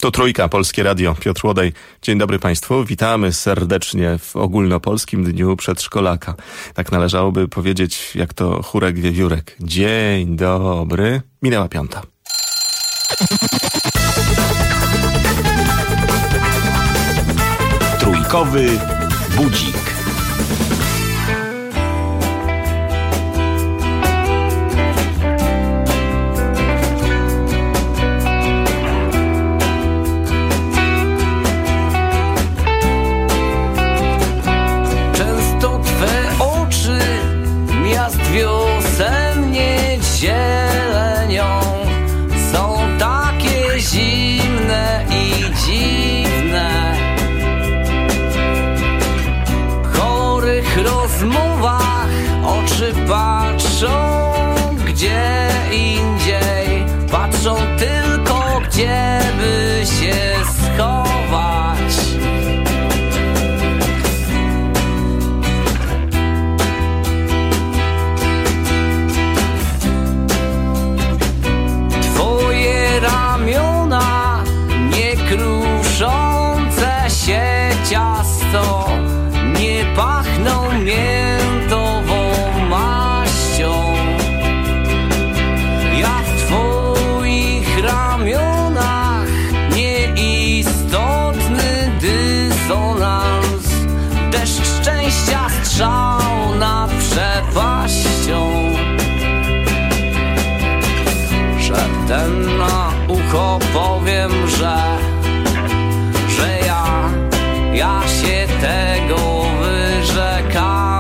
To Trójka, Polskie Radio. Piotr Łodej. Dzień dobry Państwu. Witamy serdecznie w ogólnopolskim Dniu Przedszkolaka. Tak należałoby powiedzieć, jak to chórek wiewiórek. Dzień dobry. Minęła 5. Trójkowy budzik. Wiosennie zielenią są takie zimne i dziwne. W chorych rozmowach oczy patrzą gdzie indziej, patrzą tylko gdzie by się schować. Ramiona niekruszące się ciasto nie pachną miętową maścią. Ja w twoich ramionach nieistotny dysonans, deszcz szczęścia strzał nad przepaścią. Szeptem na ucho powiem, że ja się tego wyrzekam.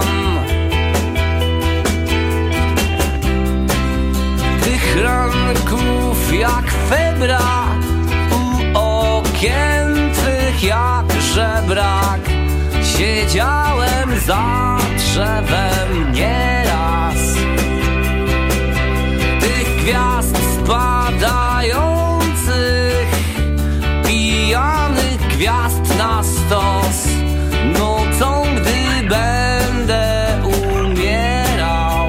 Tych ranków jak febra, u okien twych jak żebrak, siedziałem za drzewem nieraz. Tych gwiazd spadających, pijanych gwiazd na stos, nocą gdy będę umierał.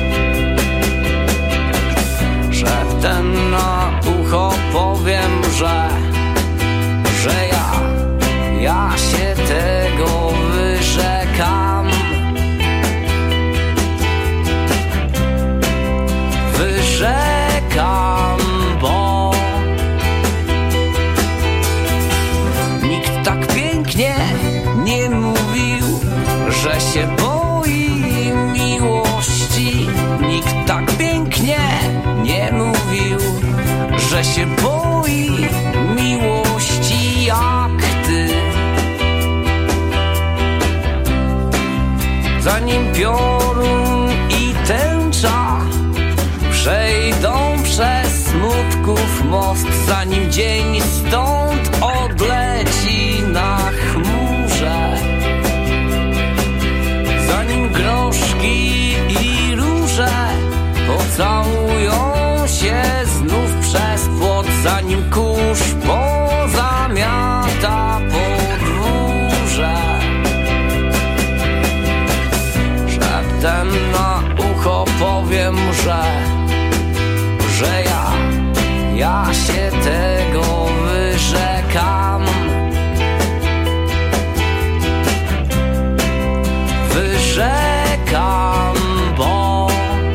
Szeptem na ucho powiem, że ja się tego wyrzekam. Wyrzekam, bo nikt tak pięknie nie mówił, że się boi miłości. Nikt tak pięknie nie mówił, że się boi miłości jak ty. Zanim piorun i tęcza przejdą przez smutków most, zanim dzień stąd odleci na chmurze, zanim groszki i róże pocałują się znów przez płot, zanim kurz pozamiata podwórze. Szeptem na ucho powiem, że ja się tego wyrzekam. Wyrzekam, bo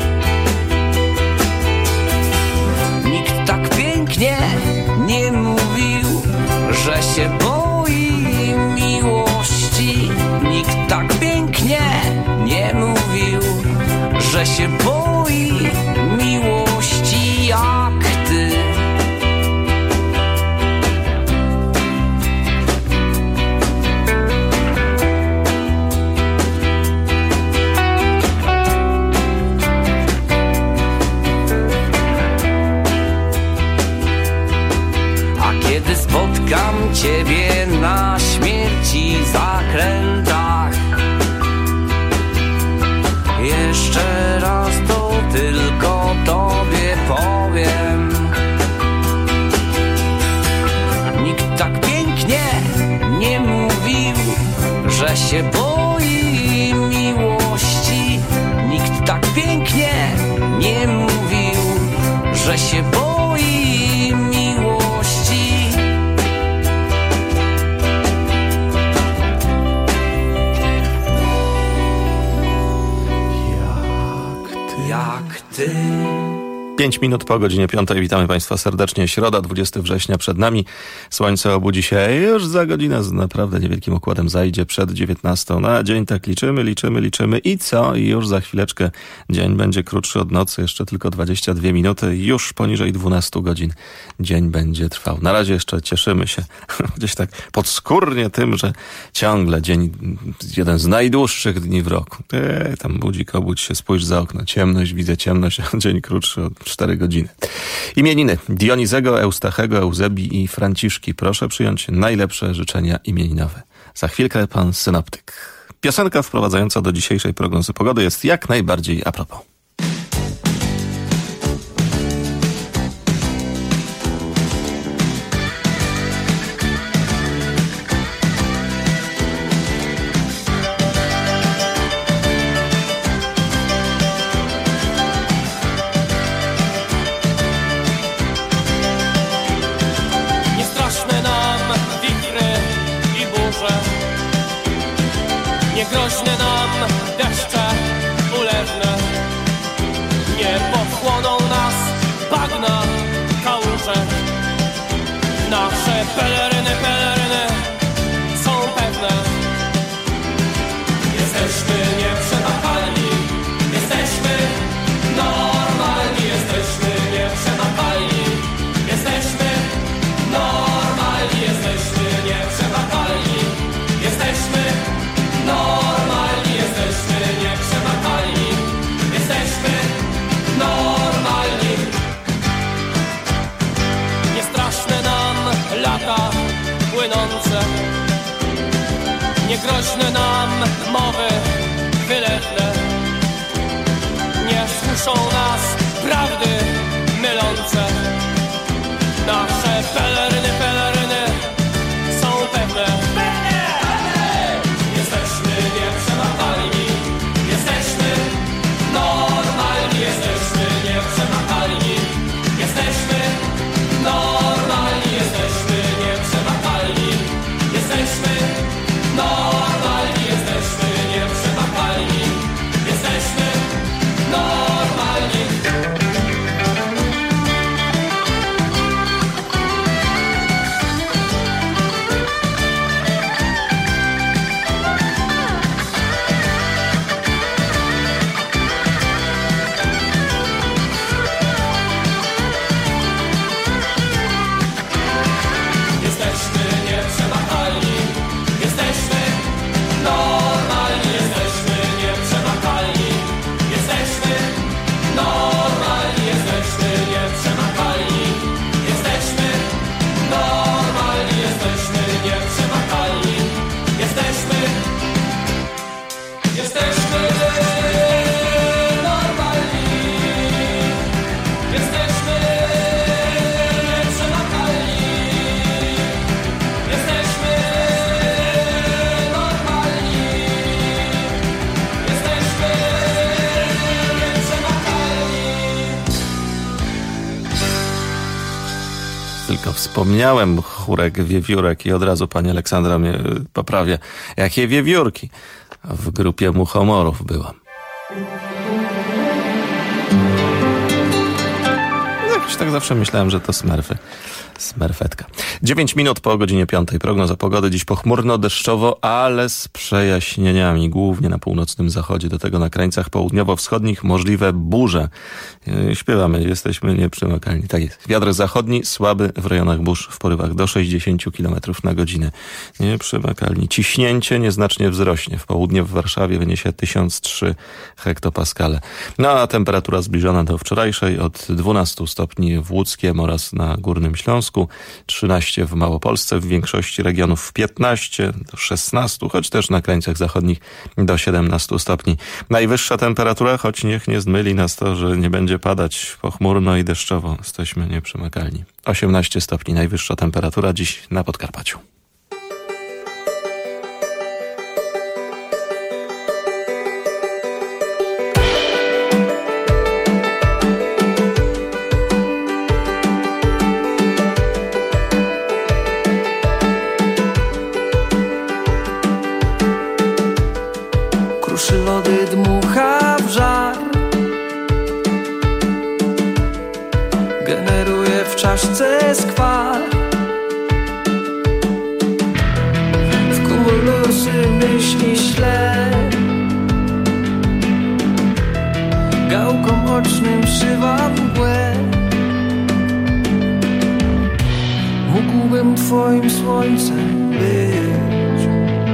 nikt tak pięknie nie mówił, że się boi miłości. Nikt tak pięknie nie mówił, że się boi miłości jak ty. A kiedy spotkam ciebie na śmierci zakrętach, jeszcze raz to tylko tobie powiem. Nikt tak pięknie nie mówił, że się boi miłości. Nikt tak pięknie nie mówił, że się boi miłości. 5 minut po godzinie 5. Witamy Państwa serdecznie. Środa, 20 września przed nami. Słońce obudzi się już za godzinę z naprawdę niewielkim układem zajdzie przed 19. Na dzień tak liczymy i co? I już za chwileczkę dzień będzie krótszy od nocy. Jeszcze tylko 22 minuty. Już poniżej 12 godzin dzień będzie trwał. Na razie jeszcze cieszymy się gdzieś tak podskórnie tym, że ciągle dzień jeden z najdłuższych dni w roku. Tam budzik, obudź się, spójrz za okno. Ciemność, widzę ciemność, a dzień krótszy od 4 godziny. Imieniny Dionizego, Eustachego, Eusebii i Franciszki. Proszę przyjąć najlepsze życzenia imieninowe. Za chwilkę pan synoptyk. Piosenka wprowadzająca do dzisiejszej prognozy pogody jest jak najbardziej a propos. Groźne nam deszcze ulewne, nie pochłoną nas bagna, kałuże. Nasze peleryny są pewne. Jesteśmy nieprzemakalni, jesteśmy normalni, jesteśmy nieprzemakalni, jesteśmy normalni, jesteśmy nieprzemakalni, jesteśmy normalni, jesteśmy nieprzemakalni, jesteśmy normalni. Nie straszne nam lata płynące, nie groźne nam mowy wylewne, nie słyszą nas prawdy mylące. Nasze peleryny są pewne. Jesteśmy nieprzemakalni, jesteśmy normalni, jesteśmy nieprzemakalni, jesteśmy normalni, jesteśmy nieprzemakalni, jesteśmy normalni, jesteśmy nieprzemakalni, jesteśmy normalni. Tylko wspomniałem chórek wiewiórek i od razu pani Aleksandra mnie poprawia. Jakie wiewiórki? W grupie muchomorów byłam. Jakoś tak zawsze myślałem, że to smerfy. Smerfetka. 9 minut po godzinie 5. Prognoza pogody dziś pochmurno, deszczowo, ale z przejaśnieniami. Głównie na północnym zachodzie, do tego na krańcach południowo-wschodnich możliwe burze. Śpiewamy, jesteśmy nieprzemakalni. Tak jest. Wiatr zachodni słaby w rejonach burz w porywach do 60 km na godzinę. Nieprzemakalni. Ciśnięcie nieznacznie wzrośnie. W południe w Warszawie wyniesie 1003 hektopaskale. No a temperatura zbliżona do wczorajszej od 12 stopni w Łódzkiem oraz na Górnym Śląsku, 13 w Małopolsce, w większości regionów 15 do 16, choć też na krańcach zachodnich do 17 stopni. Najwyższa temperatura, choć niech nie zmyli nas to, że nie będzie padać pochmurno i deszczowo. Jesteśmy nieprzemakalni. 18 stopni najwyższa temperatura dziś na Podkarpaciu. Kruszy lody, dmucha w żar, czaszce skwar. W kumulusy myśli ślę, gałką ocznym szywa mgłę. Mógłbym twoim słońcem być,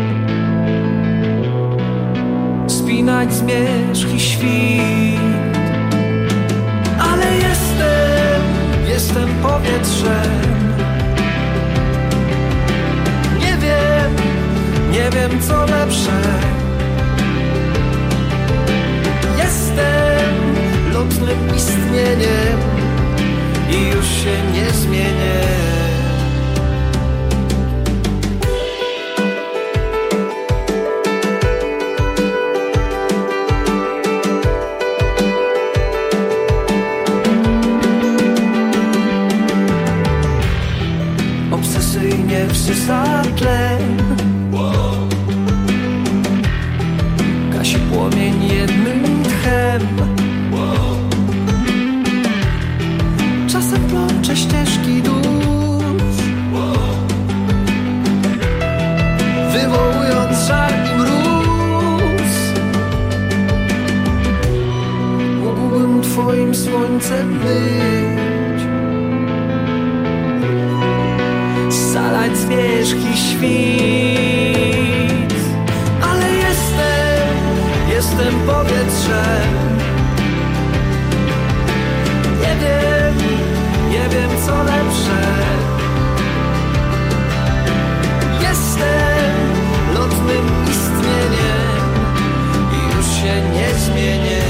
spinać zmierzch i świt. Ale jestem powietrzem. Nie wiem co lepsze. Jestem lotnym istnieniem i już się nie zmienię. Obsesyjnie wsysa tlen, gasi płomień jednym tchem. Czasem plącze ścieżki dusz, wywołując żar i mróz. Mógłbym twoim słońcem być, scalać zmierzch i świt. Ale jestem powietrzem. Nie wiem co lepsze. Jestem lotnym istnieniem i już się nie zmienię.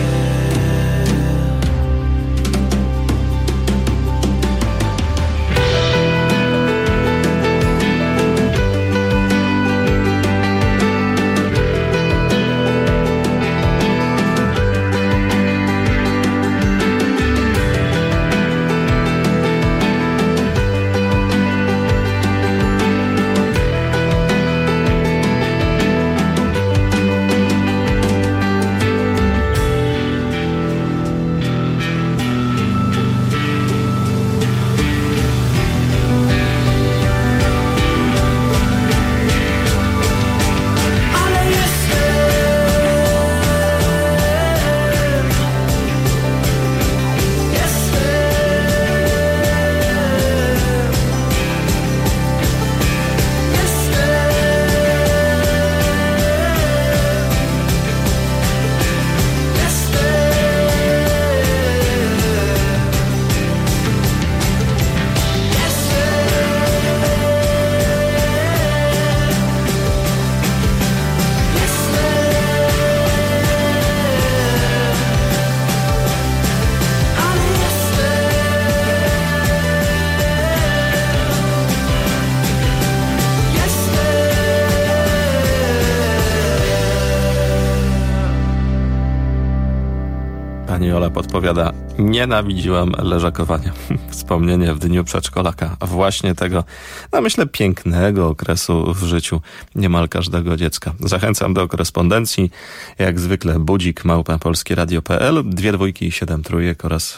Pani Ola podpowiada, nienawidziłam leżakowania. Wspomnienie w dniu przedszkolaka. Właśnie tego, myślę, pięknego okresu w życiu niemal każdego dziecka. Zachęcam do korespondencji. Jak zwykle budzik@polskieradio.pl, 2 2 i 7 3 oraz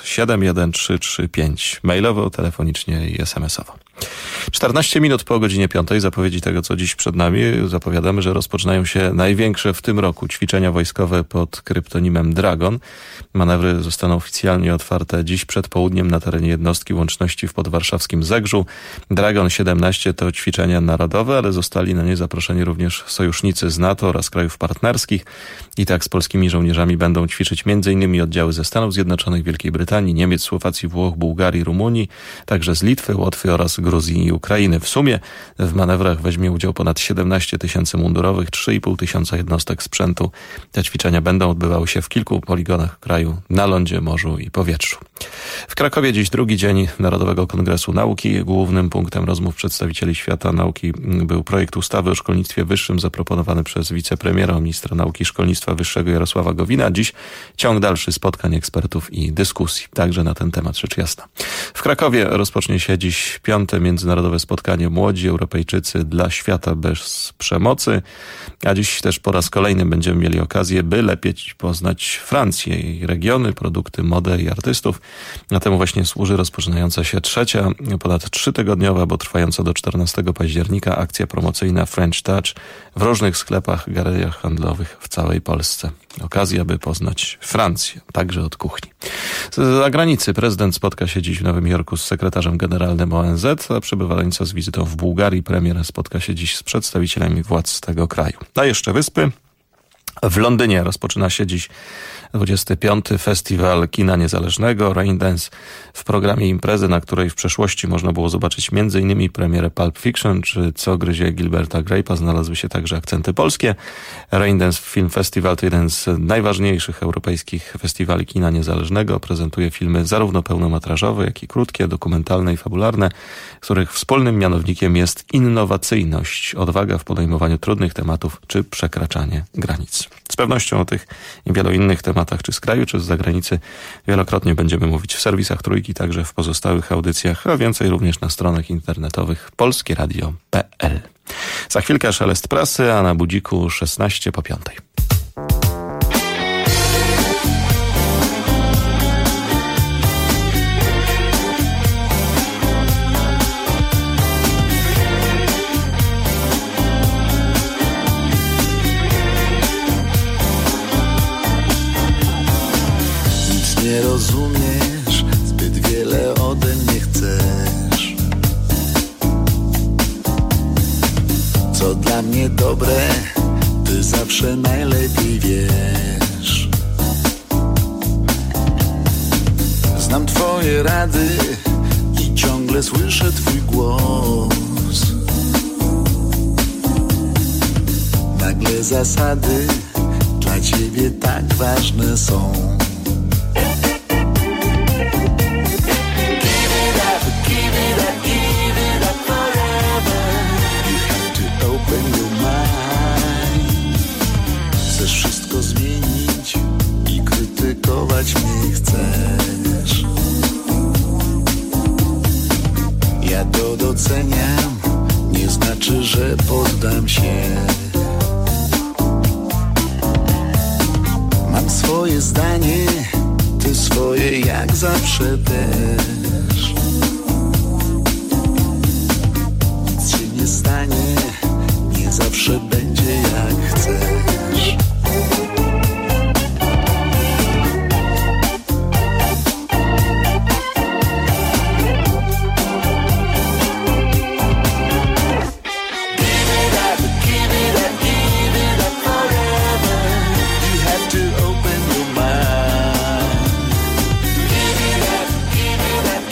71335. Mailowo, telefonicznie i SMS-owo. 14 minut po godzinie 5. Zapowiedzi tego, co dziś przed nami. Zapowiadamy, że rozpoczynają się największe w tym roku ćwiczenia wojskowe pod kryptonimem Dragon. Manewry zostaną oficjalnie otwarte dziś przed południem na terenie jednostki łączności w podwarszawskim Zegrzu. Dragon 17 to ćwiczenia narodowe, ale zostali na nie zaproszeni również sojusznicy z NATO oraz krajów partnerskich. I tak z polskimi żołnierzami będą ćwiczyć m.in. oddziały ze Stanów Zjednoczonych, Wielkiej Brytanii, Niemiec, Słowacji, Włoch, Bułgarii, Rumunii, także z Litwy, Łotwy oraz Gruzji i Ukrainy. W sumie w manewrach weźmie udział ponad 17 tysięcy mundurowych, 3,5 tysiąca jednostek sprzętu. Te ćwiczenia będą odbywały się w kilku poligonach kraju, na lądzie, morzu i powietrzu. W Krakowie dziś drugi dzień Narodowego Kongresu Nauki. Głównym punktem rozmów przedstawicieli świata nauki był projekt ustawy o szkolnictwie wyższym zaproponowany przez wicepremiera, ministra nauki i szkolnictwa wyższego Jarosława Gowina. Dziś ciąg dalszy spotkań ekspertów i dyskusji, także na ten temat, rzecz jasna. W Krakowie rozpocznie się dziś 5. międzynarodowe spotkanie Młodzi Europejczycy dla świata bez przemocy. A dziś też po raz kolejny będziemy mieli okazję, by lepiej poznać Francję, jej regiony, produkty, modę i artystów. Na temu właśnie służy rozpoczynająca się trzecia, ponad 3-tygodniowa, bo trwająca do 14 października akcja promocyjna French Touch w różnych sklepach, galeriach handlowych w całej Polsce. Okazja, by poznać Francję, także od kuchni. Z zagranicy prezydent spotka się dziś w Nowym Jorku z sekretarzem generalnym ONZ, a przebywająca z wizytą w Bułgarii premier spotka się dziś z przedstawicielami władz tego kraju. A jeszcze wyspy. W Londynie rozpoczyna się dziś 25. Festiwal Kina Niezależnego Raindance. W programie imprezy, na której w przeszłości można było zobaczyć m.in. premierę Pulp Fiction czy Co gryzie Gilberta Grape'a, znalazły się także akcenty polskie. Raindance Film Festival to jeden z najważniejszych europejskich festiwali kina niezależnego. Prezentuje filmy zarówno pełnometrażowe, jak i krótkie, dokumentalne i fabularne, których wspólnym mianownikiem jest innowacyjność, odwaga w podejmowaniu trudnych tematów czy przekraczanie granic. Z pewnością o tych i wielu innych tematach, czy z kraju, czy z zagranicy, wielokrotnie będziemy mówić w serwisach Trójki, także w pozostałych audycjach, a więcej również na stronach internetowych polskieradio.pl. Za chwilkę szelest prasy, a na budziku 5:16. Nie rozumiesz, zbyt wiele ode mnie chcesz. Co dla mnie dobre, ty zawsze najlepiej wiesz. Znam twoje rady i ciągle słyszę twój głos. Nagle zasady dla ciebie tak ważne są. Chcesz wszystko zmienić i krytykować mnie chcesz. Ja to doceniam, nie znaczy, że poddam się. Mam swoje zdanie, ty swoje jak zawsze też. Nic się nie stanie, nie zawsze będzie jak chcesz. Give it up,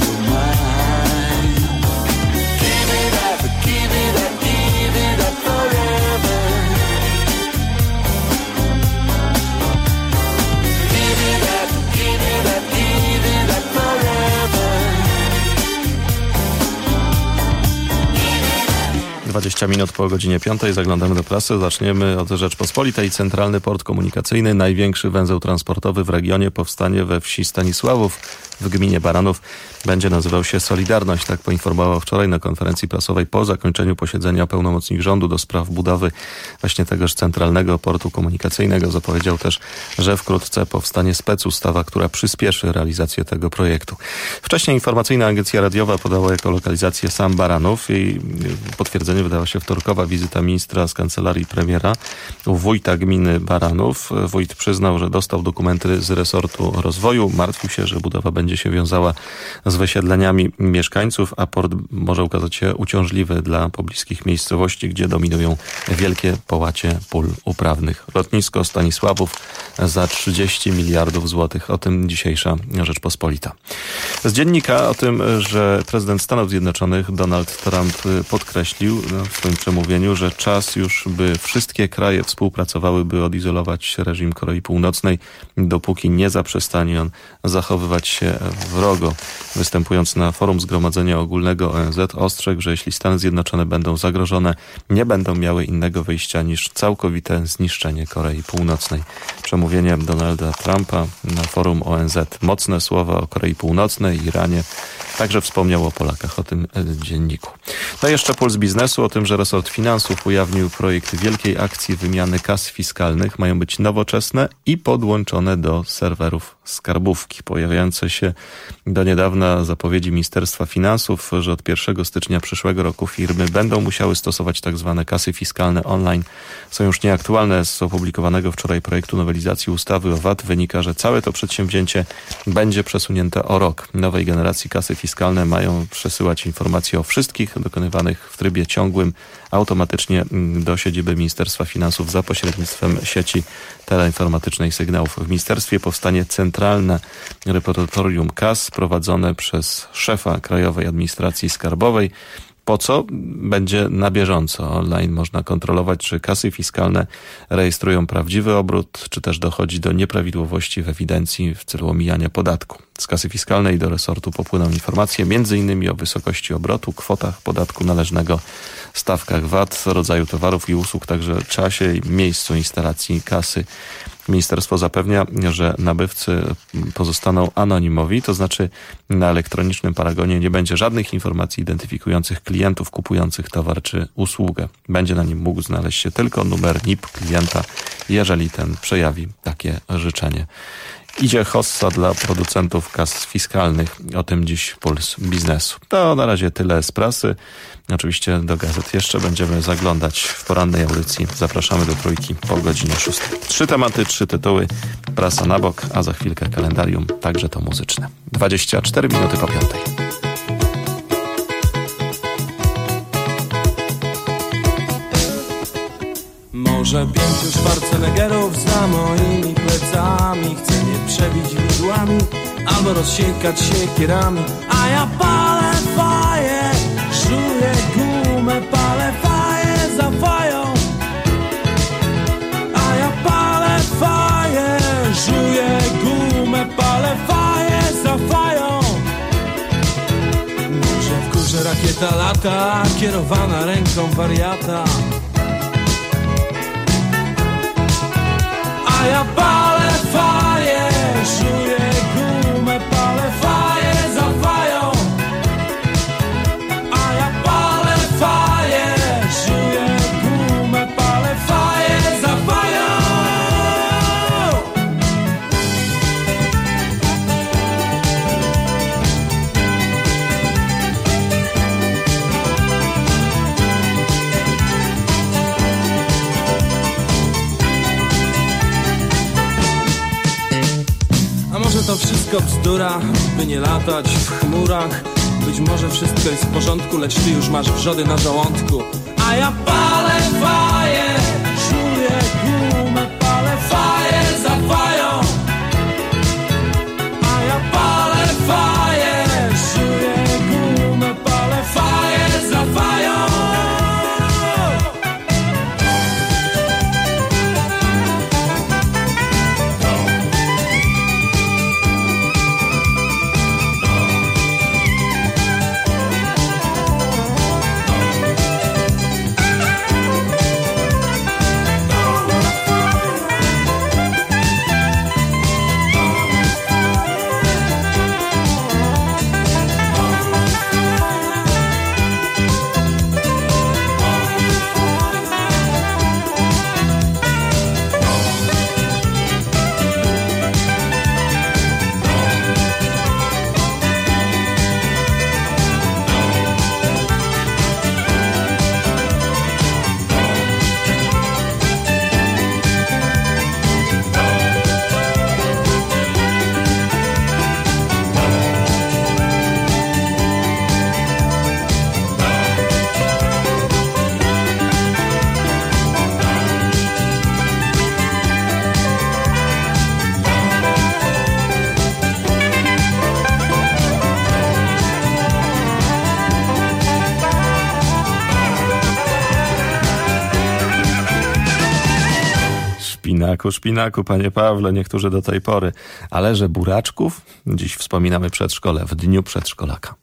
you're mine. Give it up, give it up, give it up forever. Give it up, give it up, give it up forever. 20 minut po godzinie 5 zaglądamy do prasy. Zaczniemy od Rzeczpospolitej. Centralny Port Komunikacyjny, największy węzeł transportowy w regionie, powstanie we wsi Stanisławów w gminie Baranów. Będzie nazywał się Solidarność. Tak poinformował wczoraj na konferencji prasowej po zakończeniu posiedzenia pełnomocnik rządu do spraw budowy właśnie tegoż Centralnego Portu Komunikacyjnego. Zapowiedział też, że wkrótce powstanie specustawa, która przyspieszy realizację tego projektu. Wcześniej informacyjna agencja radiowa podała jako lokalizację sam Baranów. Jej potwierdzenie wydała się wtorkowa wizyta ministra z kancelarii premiera u wójta gminy Baranów. Wójt przyznał, że dostał dokumenty z resortu rozwoju. Martwił się, że budowa będzie się wiązała z wysiedleniami mieszkańców, a port może okazać się uciążliwy dla pobliskich miejscowości, gdzie dominują wielkie połacie pól uprawnych. Lotnisko Stanisławów za 30 miliardów złotych. O tym dzisiejsza Rzeczpospolita. Z dziennika o tym, że prezydent Stanów Zjednoczonych Donald Trump podkreślił w swoim przemówieniu, że czas już, by wszystkie kraje współpracowały, by odizolować reżim Korei Północnej, dopóki nie zaprzestanie on zachowywać się wrogo. Występując na forum Zgromadzenia Ogólnego ONZ, ostrzegł, że jeśli Stany Zjednoczone będą zagrożone, nie będą miały innego wyjścia niż całkowite zniszczenie Korei Północnej. Przemówienie Donalda Trumpa na forum ONZ. Mocne słowa o Korei Północnej, Iranie. Także wspomniał o Polakach, o tym dzienniku. To jeszcze Puls Biznesu, o tym, że resort finansów ujawnił projekt wielkiej akcji wymiany kas fiskalnych. Mają być nowoczesne i podłączone do serwerów skarbówki. Pojawiające się do niedawna zapowiedzi Ministerstwa Finansów, że od 1 stycznia przyszłego roku firmy będą musiały stosować tak zwane kasy fiskalne online, są już nieaktualne. Z opublikowanego wczoraj projektu nowelizacji ustawy o VAT wynika, że całe to przedsięwzięcie będzie przesunięte o rok. Nowej generacji kasy fiskalne mają przesyłać informacje o wszystkich dokonywanych w trybie ciągłym automatycznie do siedziby Ministerstwa Finansów za pośrednictwem sieci teleinformatycznej sygnałów. W ministerstwie powstanie centralne repozytorium kas prowadzone przez szefa Krajowej Administracji Skarbowej. Po co? Będzie na bieżąco. Online można kontrolować, czy kasy fiskalne rejestrują prawdziwy obrót, czy też dochodzi do nieprawidłowości w ewidencji w celu omijania podatku. Z kasy fiskalnej do resortu popłyną informacje m.in. o wysokości obrotu, kwotach podatku należnego, stawkach VAT, rodzaju towarów i usług, także czasie i miejscu instalacji kasy. Ministerstwo zapewnia, że nabywcy pozostaną anonimowi, to znaczy na elektronicznym paragonie nie będzie żadnych informacji identyfikujących klientów kupujących towar czy usługę. Będzie na nim mógł znaleźć się tylko numer NIP klienta, jeżeli ten przejawi takie życzenie. Idzie hossa dla producentów kas fiskalnych. O tym dziś Puls Biznesu. To na razie tyle z prasy. Oczywiście do gazet jeszcze będziemy zaglądać w porannej audycji. Zapraszamy do Trójki po godzinie 6. 3 tematy, 3 tytuły. Prasa na bok, a za chwilkę kalendarium, także to muzyczne. 24 minuty po 5. Może 5 Schwarzeneggerów za moimi plecami chce mnie przebić widłami albo rozsiekać siekierami, a ja palę faję, żuję gumę, palę faję za fają, a ja palę faję, żuję gumę, palę faję za fają. Może w górze rakieta lata, kierowana ręką wariata, a ja palę faję, żuję gumę, palę faję za fają, a ja palę faję, żuję gumę, palę faję za fają. To wszystko bzdura, by nie latać w chmurach. Być może wszystko jest w porządku, lecz ty już masz wrzody na żołądku. A ja palę faję, żuję gumę, palę faję za fają, a ja palę faję, żuję szpinaku, panie Pawle, niektórzy do tej pory. Ale że buraczków? Dziś wspominamy przedszkole, w dniu przedszkolaka.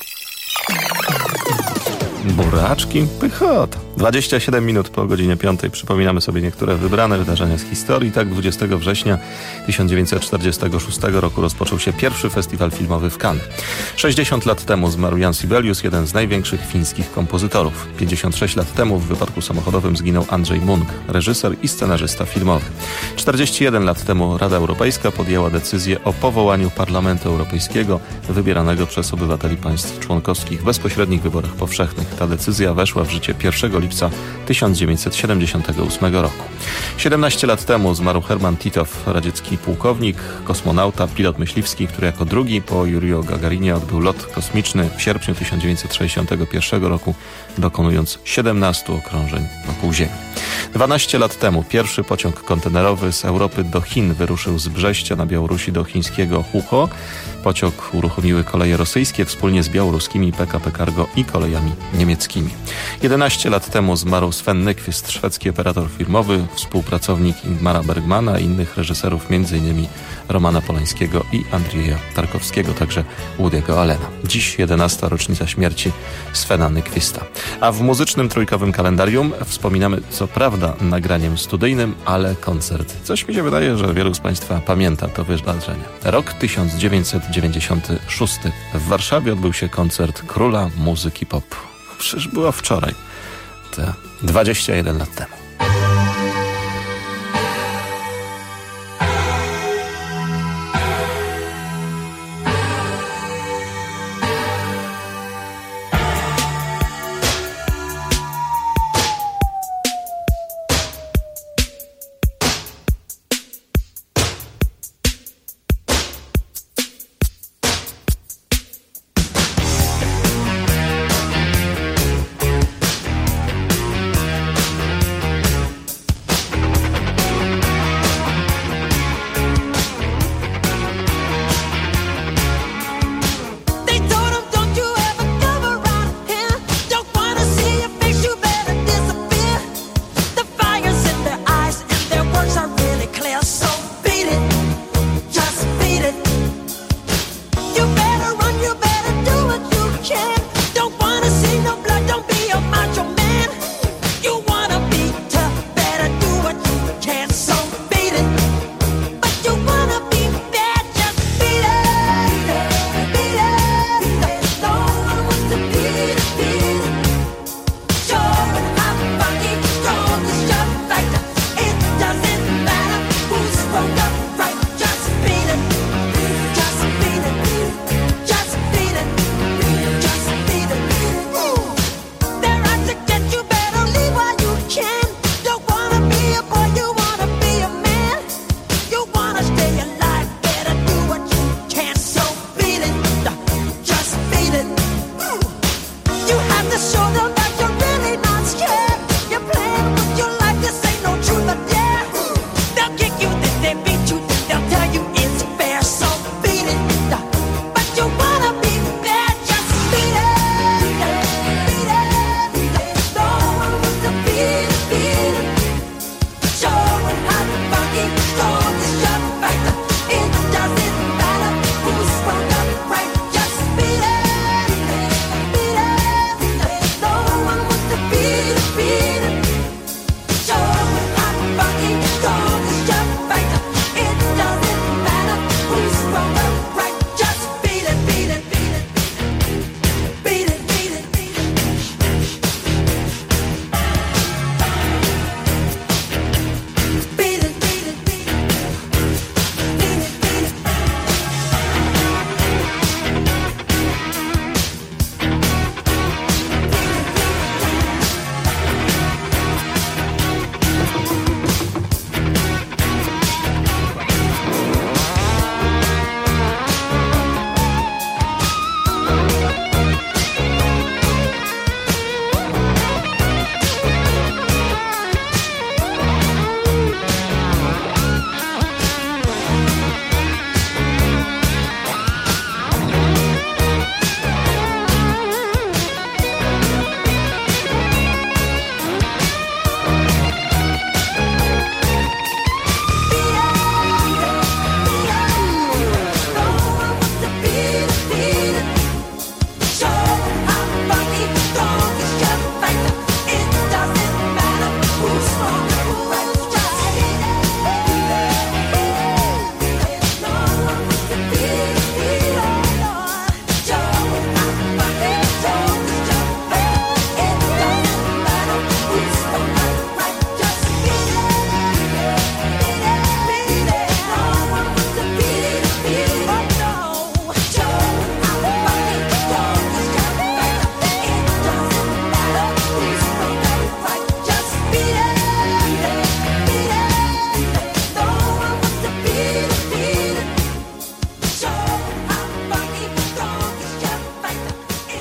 Buraczki? Pychota. 27 minut po godzinie 5 przypominamy sobie niektóre wybrane wydarzenia z historii. Tak 20 września 1946 roku rozpoczął się pierwszy festiwal filmowy w Cannes. 60 lat temu zmarł Jan Sibelius, jeden z największych fińskich kompozytorów. 56 lat temu w wypadku samochodowym zginął Andrzej Munk, reżyser i scenarzysta filmowy. 41 lat temu Rada Europejska podjęła decyzję o powołaniu Parlamentu Europejskiego wybieranego przez obywateli państw członkowskich w bezpośrednich wyborach powszechnych. Ta decyzja weszła w życie 1 lipca 1978 roku. 17 lat temu zmarł Herman Titow, radziecki pułkownik, kosmonauta, pilot myśliwski, który jako drugi po Juriju Gagarinie odbył lot kosmiczny w sierpniu 1961 roku, dokonując 17 okrążeń wokół Ziemi. 12 lat temu pierwszy pociąg kontenerowy z Europy do Chin wyruszył z Brześcia na Białorusi do chińskiego Hucho. Pociąg uruchomiły koleje rosyjskie wspólnie z białoruskimi PKP Cargo i kolejami niemieckimi. 11 lat temu zmarł Sven Nykvist, szwedzki operator filmowy, współpracownik Ingmara Bergmana i innych reżyserów, m.in. Romana Polańskiego i Andrzeja Tarkowskiego, także Woody'ego Allena. Dziś 11. rocznica śmierci Svena Nykvista. A w muzycznym trójkowym kalendarium wspominamy co prawda nagraniem studyjnym, ale koncert. Coś mi się wydaje, że wielu z Państwa pamięta to wydarzenie. Rok 1996. W Warszawie odbył się koncert króla muzyki pop. Przecież było wczoraj. To 21 lat temu.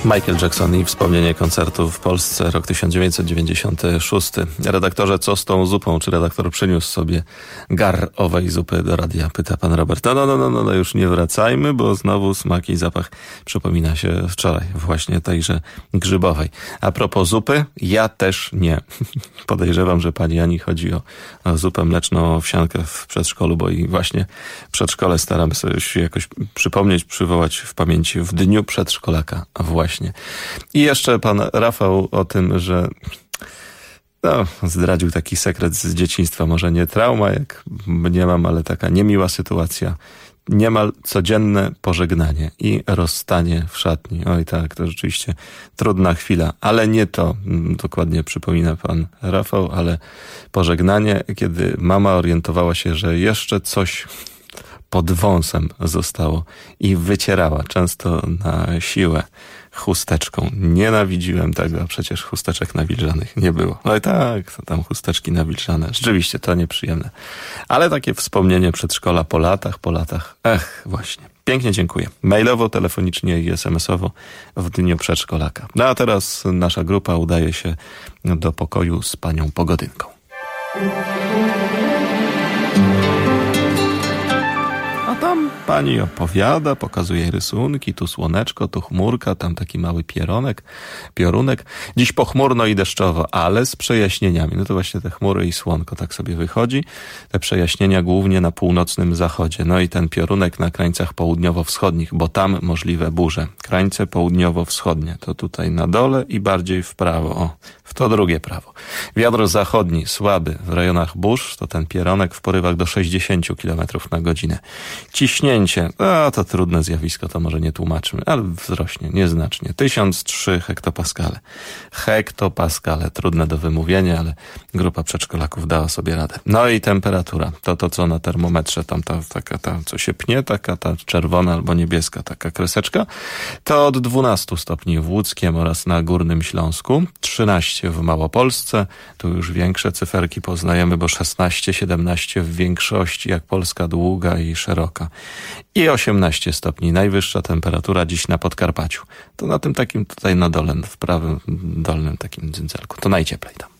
Michael Jackson i wspomnienie koncertu w Polsce, rok 1996. Redaktorze, co z tą zupą? Czy redaktor przyniósł sobie gar owej zupy do radia? Pyta pan Robert. No, już nie wracajmy, bo znowu smak i zapach przypomina się wczoraj, właśnie tejże grzybowej. A propos zupy, ja też nie. Podejrzewam, że pani Ani chodzi o zupę mleczną owsiankę w przedszkolu, bo i właśnie przedszkole staramy sobie się jakoś przypomnieć, przywołać w pamięci w dniu przedszkolaka. Właśnie. I jeszcze pan Rafał o tym, że zdradził taki sekret z dzieciństwa. Może nie trauma, jak mniemam, ale taka niemiła sytuacja. Niemal codzienne pożegnanie i rozstanie w szatni. Oj tak, to rzeczywiście trudna chwila, ale nie to dokładnie przypomina pan Rafał, ale pożegnanie, kiedy mama orientowała się, że jeszcze coś pod wąsem zostało i wycierała, często na siłę, chusteczką. Nienawidziłem tego, a przecież chusteczek nawilżanych nie było. No i tak, to tam chusteczki nawilżane. Rzeczywiście, to nieprzyjemne. Ale takie wspomnienie przedszkola po latach. Właśnie. Pięknie dziękuję. Mailowo, telefonicznie i SMS-owo w dniu przedszkolaka. No a teraz nasza grupa udaje się do pokoju z panią Pogodynką. A tam pani opowiada, pokazuje rysunki, tu słoneczko, tu chmurka, tam taki mały piorunek. Dziś pochmurno i deszczowo, ale z przejaśnieniami. No to właśnie te chmury i słonko tak sobie wychodzi. Te przejaśnienia głównie na północnym zachodzie. No i ten piorunek na krańcach południowo-wschodnich, bo tam możliwe burze. Krańce południowo-wschodnie, to tutaj na dole i bardziej w prawo. W to drugie prawo. Wiatr zachodni, słaby. W rejonach burz to ten pieronek w porywach do 60 km na godzinę. Ciśnięcie, to trudne zjawisko, to może nie tłumaczymy, ale wzrośnie nieznacznie. 1003 hektopaskale. Hektopaskale, trudne do wymówienia, ale grupa przedszkolaków dała sobie radę. No i temperatura, to co na termometrze, tam ta co się pnie, taka ta czerwona albo niebieska, taka kreseczka, to od 12 stopni w Łódzkiem oraz na Górnym Śląsku, 13 w Małopolsce, tu już większe cyferki poznajemy, bo 16-17 w większości, jak Polska długa i szeroka. I 18 stopni, najwyższa temperatura dziś na Podkarpaciu. To na tym takim tutaj na dole, w prawym dolnym takim dzyndzelku. To najcieplej tam.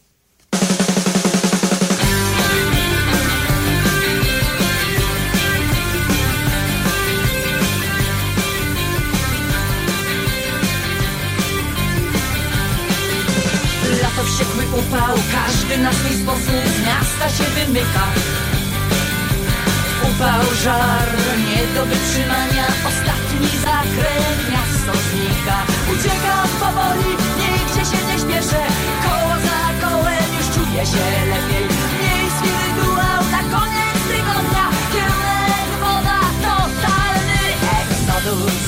Lato, wściekły upał, każdy na swój sposób z miasta się wymyka. Upał, żar, nie do wytrzymania, ostatni zakręt, miasto znika. Uciekam powoli, nigdzie się nie śpieszę, koło za kołem już czuję się lepiej. Miejski rytuał na koniec tygodnia, kierunek woda, totalny eksodus.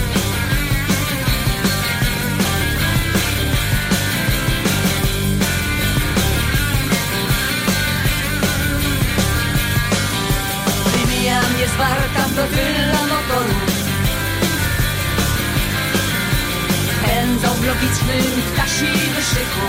Jest warta flotyla motoru. Pędzą w logicznym ptasim szyku.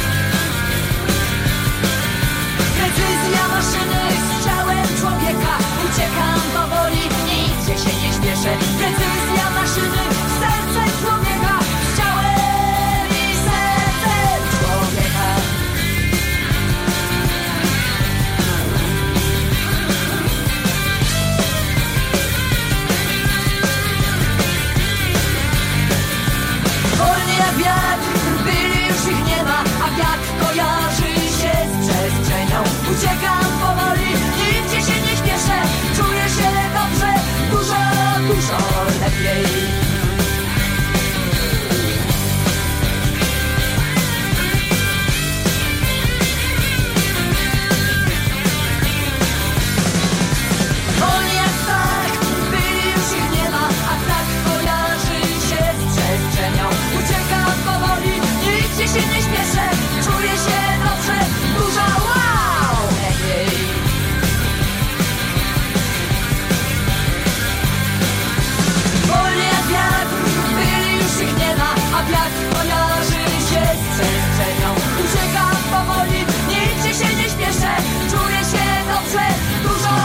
Precyzja maszyny z ciałem człowieka. Uciekam powoli, nigdzie się nie śpieszę. Precyzja maszyny z sercem człowieka. Z ciałem i sercem człowieka. Wolnie jak wiatr, byli już ich nie ma, a wiatr kojarzy się z przestrzenią. Uciekam powoli, nigdzie się nie śpieszę, czuję się dobrze, dużo lepiej. Wolnie jak tak, byli już ich nie ma, a tak kojarzy się z przestrzenią. Uciekam powoli, nigdzie się nie śpieszę, czuję się dobrze, dużo lepiej. Wolnie jak wiatr, byli już ich nie ma, a wiatr kojarzy się z przestrzenią. Uciekam powoli, nigdzie się nie śpieszę, czuję się dobrze, dużo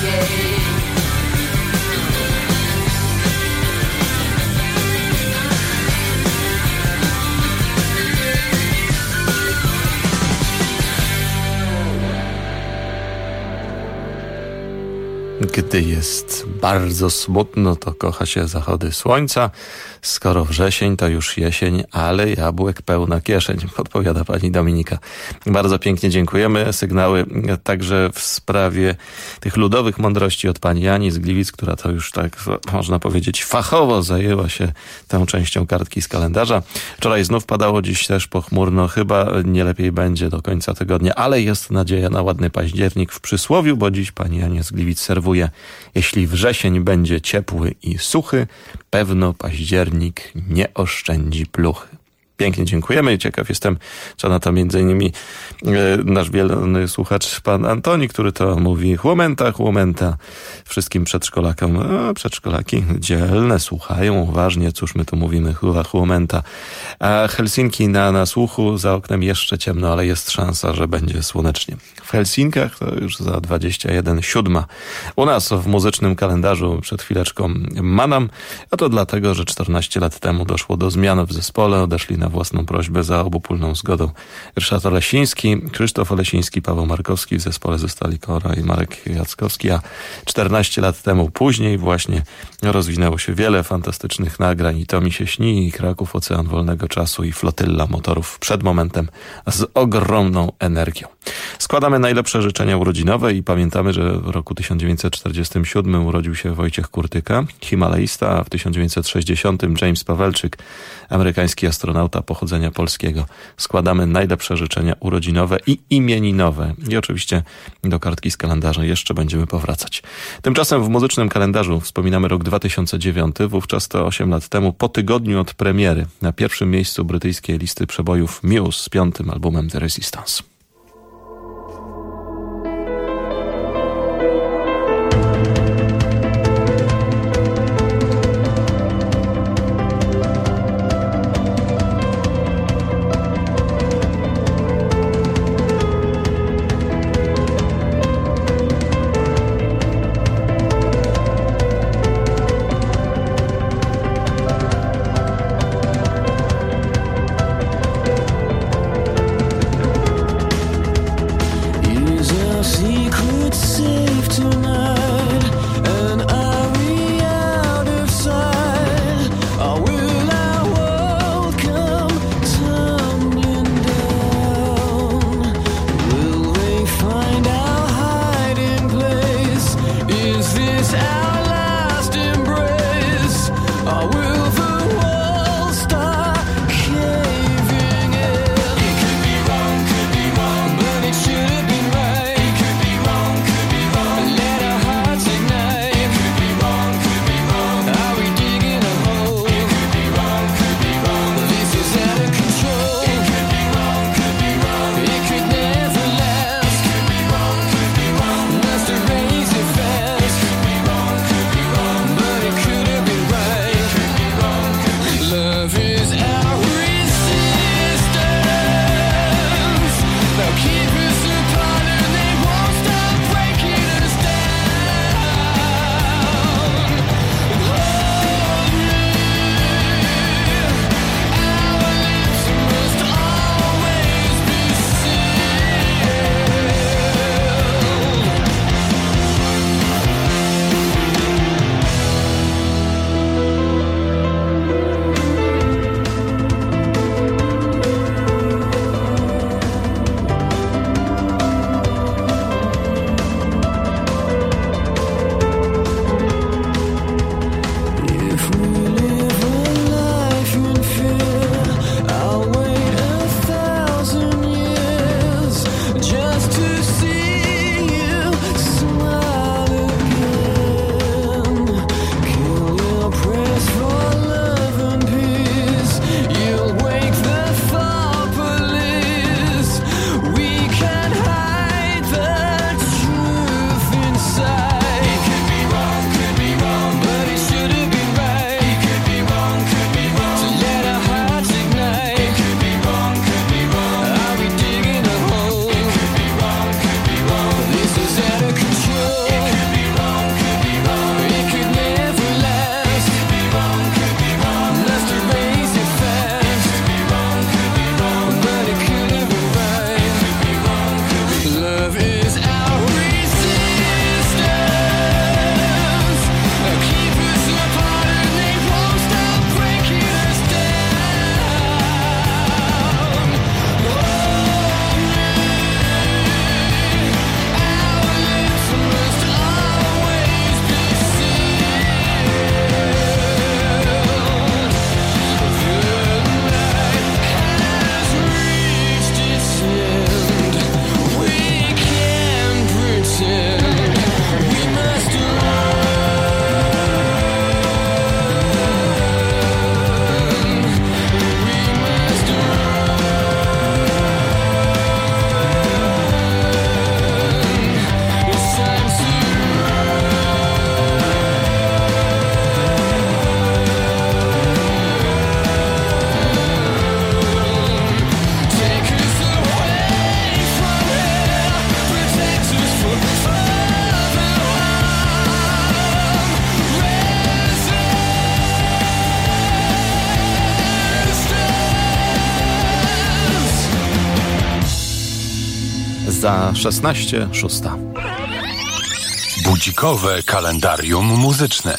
lepiej. Gdy jest bardzo smutno, to kocha się zachody słońca. Skoro wrzesień, to już jesień, ale jabłek pełna kieszeń, podpowiada pani Dominika. Bardzo pięknie dziękujemy. Sygnały także w sprawie tych ludowych mądrości od pani Jani z Gliwic, która to już tak można powiedzieć fachowo zajęła się tą częścią kartki z kalendarza. Wczoraj znów padało, dziś też pochmurno. Chyba nie lepiej będzie do końca tygodnia, ale jest nadzieja na ładny październik w przysłowiu, bo dziś pani Jania z Gliwic serwuje: jeśli wrzesień będzie ciepły i suchy, pewno październik nie oszczędzi pluchy. Pięknie dziękujemy. Ciekaw jestem, co na to między innymi nasz wielny słuchacz pan Antoni, który to mówi: chłomenta wszystkim przedszkolakom. Przedszkolaki dzielne, słuchają uważnie, cóż my tu mówimy, chłomenta. A Helsinki na słuchu, za oknem jeszcze ciemno, ale jest szansa, że będzie słonecznie. W Helsinkach to już za 21:07. U nas w muzycznym kalendarzu przed chwileczką Manam, a to dlatego, że 14 lat temu doszło do zmian w zespole, odeszli na własną prośbę za obopólną zgodą Ryszard Olesiński, Krzysztof Olesiński, Paweł Markowski, w zespole zostali Kora i Marek Jackowski, a 14 lat temu później właśnie rozwinęło się wiele fantastycznych nagrań i To mi się śni, i Kraków, Ocean Wolnego Czasu, i Flotylla motorów przed momentem z ogromną energią. Składamy najlepsze życzenia urodzinowe i pamiętamy, że w roku 1947 urodził się Wojciech Kurtyka, himalaista, a w 1960 James Pawelczyk, amerykański astronauta pochodzenia polskiego. Składamy najlepsze życzenia urodzinowe i imieninowe. I oczywiście do kartki z kalendarza jeszcze będziemy powracać. Tymczasem w muzycznym kalendarzu wspominamy rok 2009. Wówczas to 8 lat temu, po tygodniu od premiery, na pierwszym miejscu brytyjskiej listy przebojów Muse z 5. albumem The Resistance. Za 16:06. Budzikowe kalendarium muzyczne.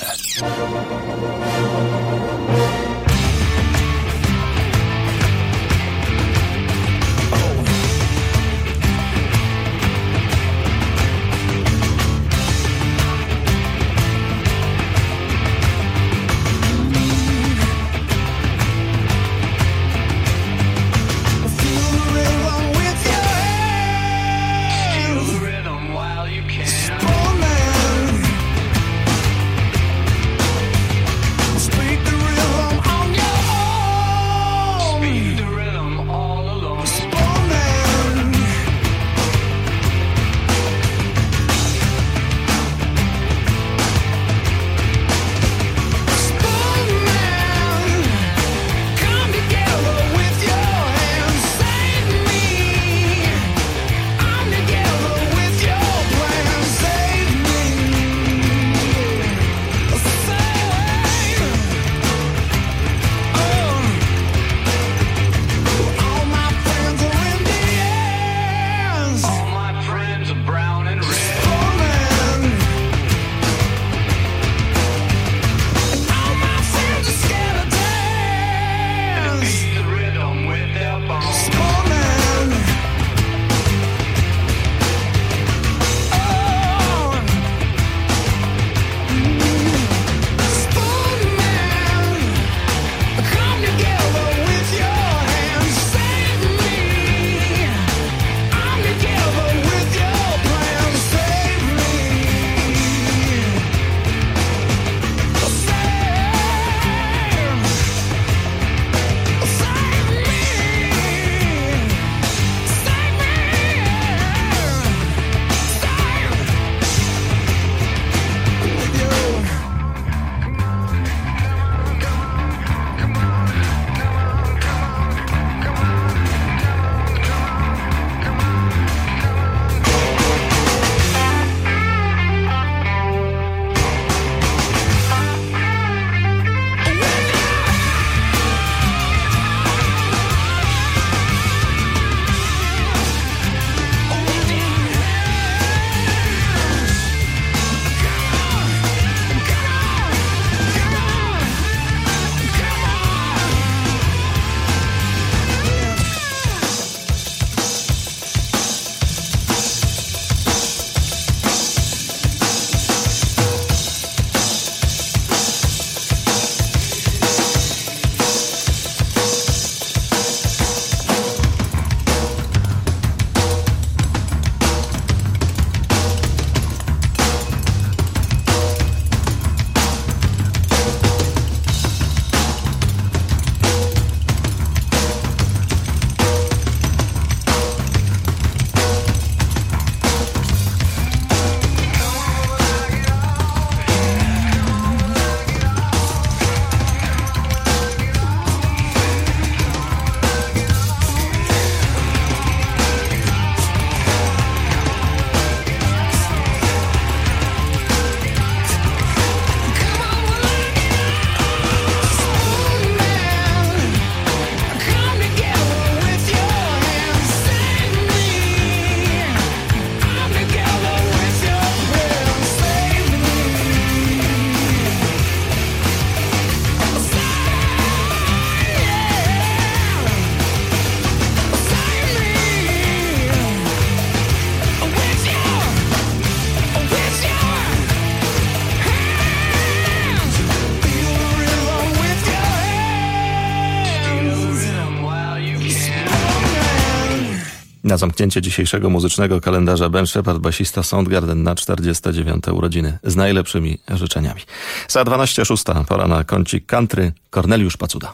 Na zamknięcie dzisiejszego muzycznego kalendarza Ben Shepherd, basista Soundgarden na 49. urodziny. Z najlepszymi życzeniami. Za 12:06 pora na kącik country. Korneliusz Pacuda.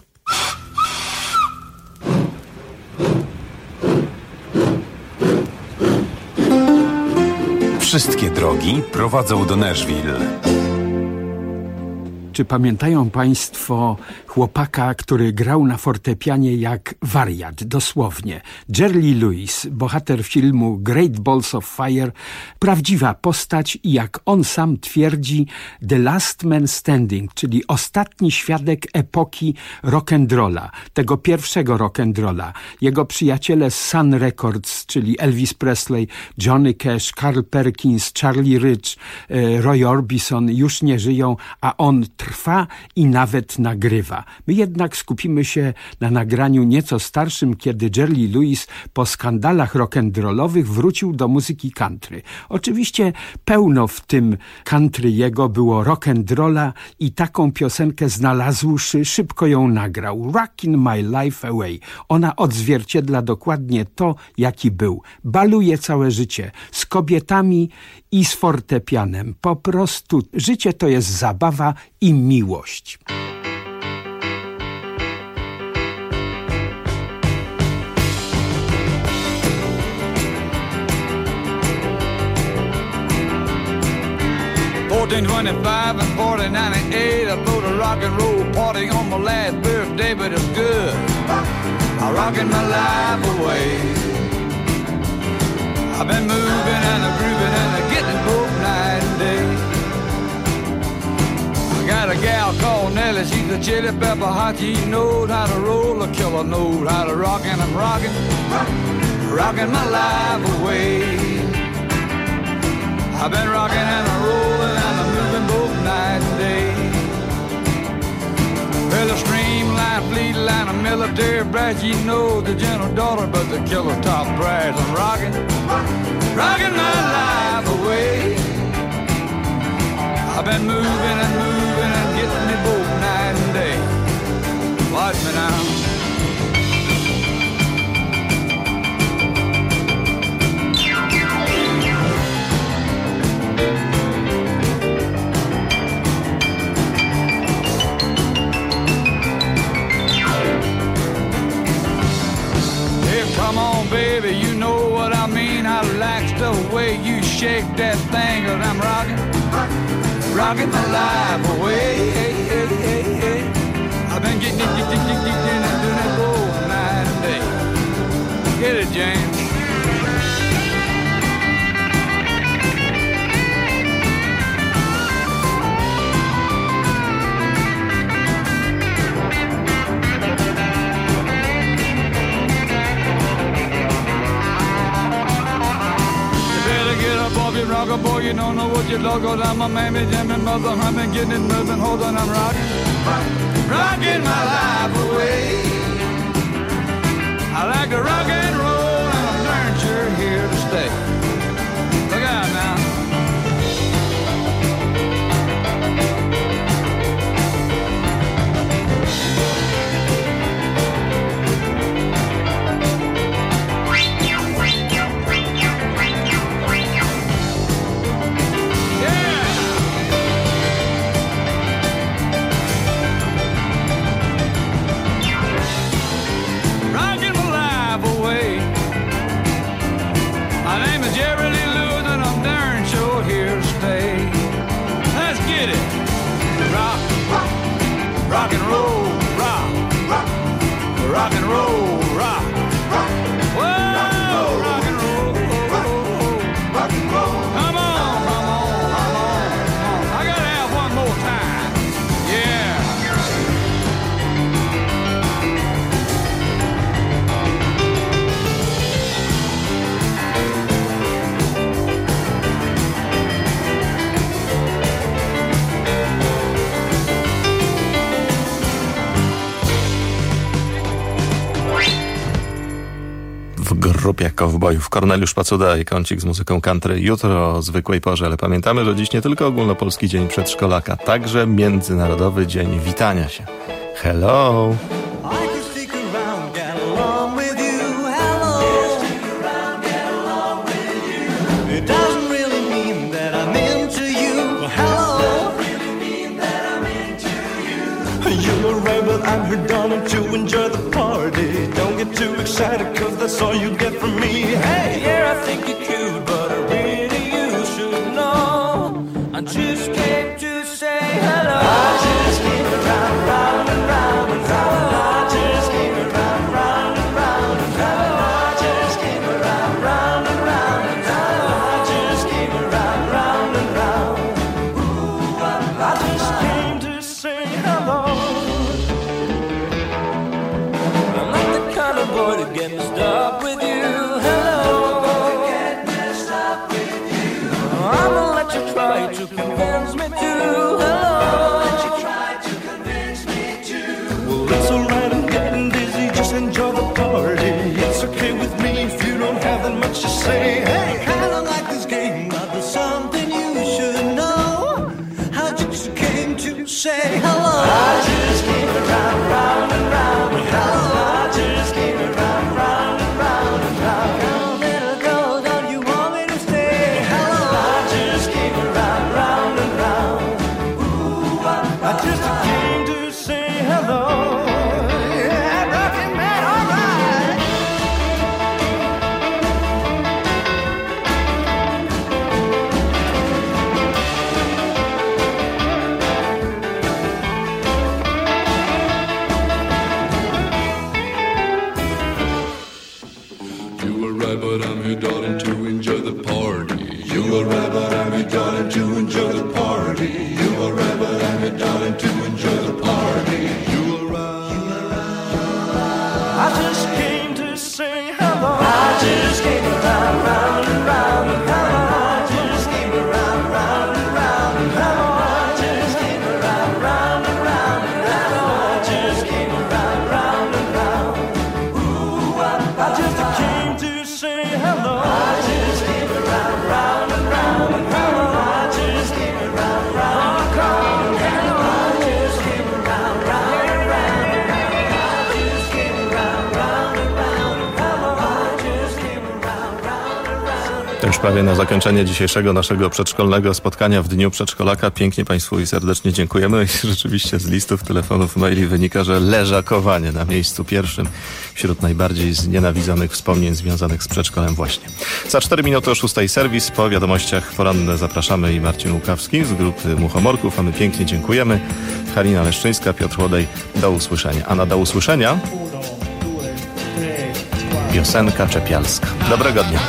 Wszystkie drogi prowadzą do Nashville. Czy pamiętają Państwo chłopaka, który grał na fortepianie jak wariat, dosłownie? Jerry Lee Lewis, bohater filmu Great Balls of Fire, prawdziwa postać i jak on sam twierdzi, The Last Man Standing, czyli ostatni świadek epoki rock'n'rolla, tego pierwszego rock'n'rolla. Jego przyjaciele z Sun Records, czyli Elvis Presley, Johnny Cash, Carl Perkins, Charlie Rich, Roy Orbison już nie żyją, a on trwa i nawet nagrywa. My jednak skupimy się na nagraniu nieco starszym, kiedy Jerry Lee Lewis po skandalach rock'n'rollowych wrócił do muzyki country. Oczywiście pełno w tym country jego było rock'n'rolla i taką piosenkę znalazłszy, szybko ją nagrał. Rockin' My Life Away. Ona odzwierciedla dokładnie to, jaki był. Baluje całe życie z kobietami i z fortepianem. Po prostu życie to jest zabawa i miłość. $14.25 and $14.98. I threw a rock and roll party on my last birthday, but it's good. I'm rocking my life away. I've been moving and I'm grooving and I'm getting both night and day. I got a gal called Nellie, she's a chili pepper hot. She knows how to roll, a killer knows how to rock, and I'm rocking my life away. I've been rocking and I'm rolling and I'm moving both night and day. Well, a streamline, fleet line, a military brat, you know the gentle daughter, but the killer top brass. I'm rocking my life away. I've been moving and getting me both night and day. Watch me now. Come on, baby, you know what I mean. I like the way you shake that thing, 'cause I'm rocking my life away. I've been getting it and doing it both night and day. Get it, James. Rocker boy, you don't know what you're talking. I'm a mammy, jamming, mother, humming, getting it moving. Hold on, I'm rocking my life away. I like to rock and roll, and I'm darn sure here to stay. Look out now. Rock and roll, rock, rock and roll, rock, whoa, rock and roll, rock and roll. Come on, come on, come on, come on. I gotta have one more time, yeah. Grupie kowbojów. Korneliusz Pacuda i kącik z muzyką country jutro o zwykłej porze, ale pamiętamy, że dziś nie tylko ogólnopolski dzień przedszkolaka, także Międzynarodowy Dzień Witania się. Hello! I'm here, darling, to enjoy the party. Don't get too excited, 'cause that's all you get from me. Hey, yeah, I think you're cute, but really you should know I just came to say hello. boy to get messed up with you. Hello, get messed up with you. I'm gonna let you try to convince me to. Hello, let you try to convince me to. Well, it's alright, I'm getting dizzy, just enjoy the party. It's okay with me if you don't have that much to say. Hey, I kinda like this game, but there's something you should know. I just came to say hello. I just came around, round and round and round. I just came around, round and round and round. Come, little girl, don't you want me to stay? Hello. I just came around, round and round. Ooh, I just came to say hello. Yeah, rockin' man, all right. You were right, but I'm here, darling, to enjoy the party. You were right, but I'm here, darling, to enjoy the party. You were right, but I'm here, darling, to enjoy the party. You were right. I just came to say hello. I just came around, round and round and round. I just came around, round and round and round. I just came around, round and round and round. I just came around, round and round. Ooh, I just came to say hello. I just came around, round and round and round. I just came around, round and round and round. I just came around, round and round and round. I just came around, round and round and round. I just came around, round and round. To już prawie na zakończenie dzisiejszego naszego przedszkolnego spotkania w Dniu Przedszkolaka. Pięknie Państwu i serdecznie dziękujemy. I rzeczywiście z listów, telefonów, maili wynika, że leżakowanie na miejscu pierwszym wśród najbardziej znienawidzonych wspomnień związanych z przedszkolem właśnie. Za 4 minuty o 6:00 serwis. Po wiadomościach poranne zapraszamy i Marcin Łukawski z grupy Muchomorków, a my pięknie dziękujemy. Halina Leszczyńska, Piotr Łodej. Do usłyszenia. A na do usłyszenia piosenka czepialska. Dobrego dnia.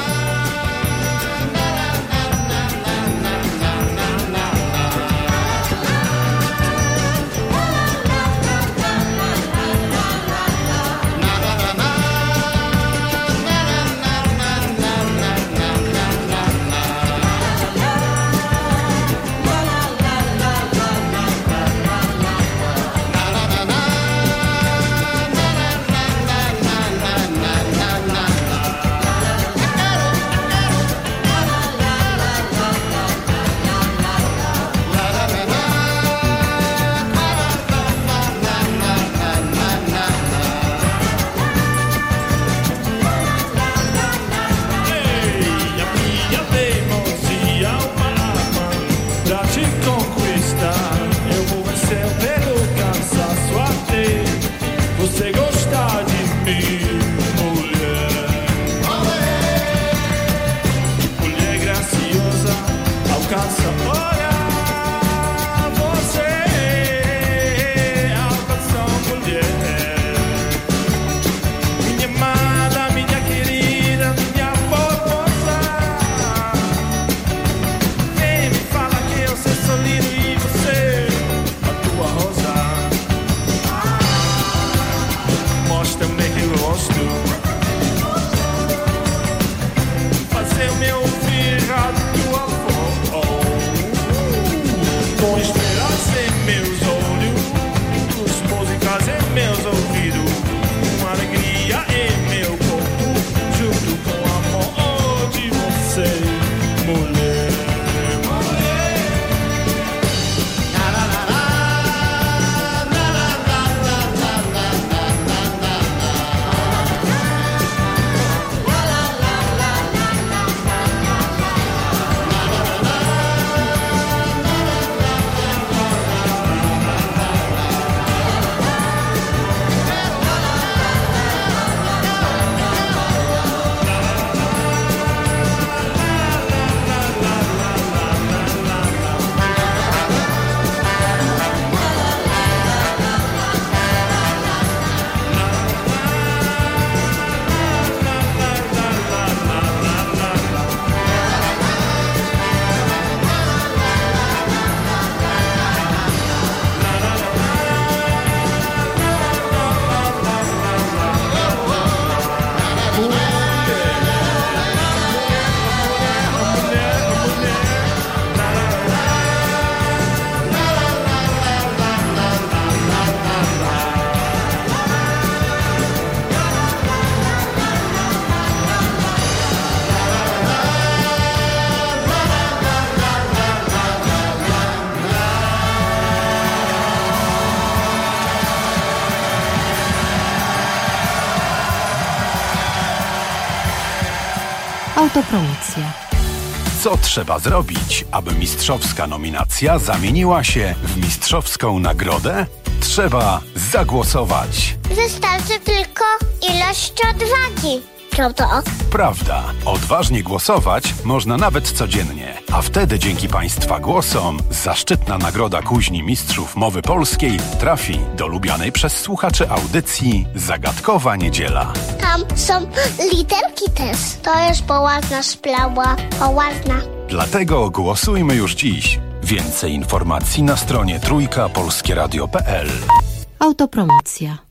Autopromocja. Co trzeba zrobić, aby mistrzowska nominacja zamieniła się w mistrzowską nagrodę? Trzeba zagłosować. Wystarczy tylko ilość odwagi. Co to? Prawda. Odważnie głosować można nawet codziennie. A wtedy dzięki Państwa głosom zaszczytna nagroda Kuźni Mistrzów Mowy Polskiej trafi do lubianej przez słuchaczy audycji Zagadkowa Niedziela. Tam są literki też. To jest poważna sprawa. Poważna. Dlatego głosujmy już dziś. Więcej informacji na stronie trójkapolskieradio.pl. Autopromocja.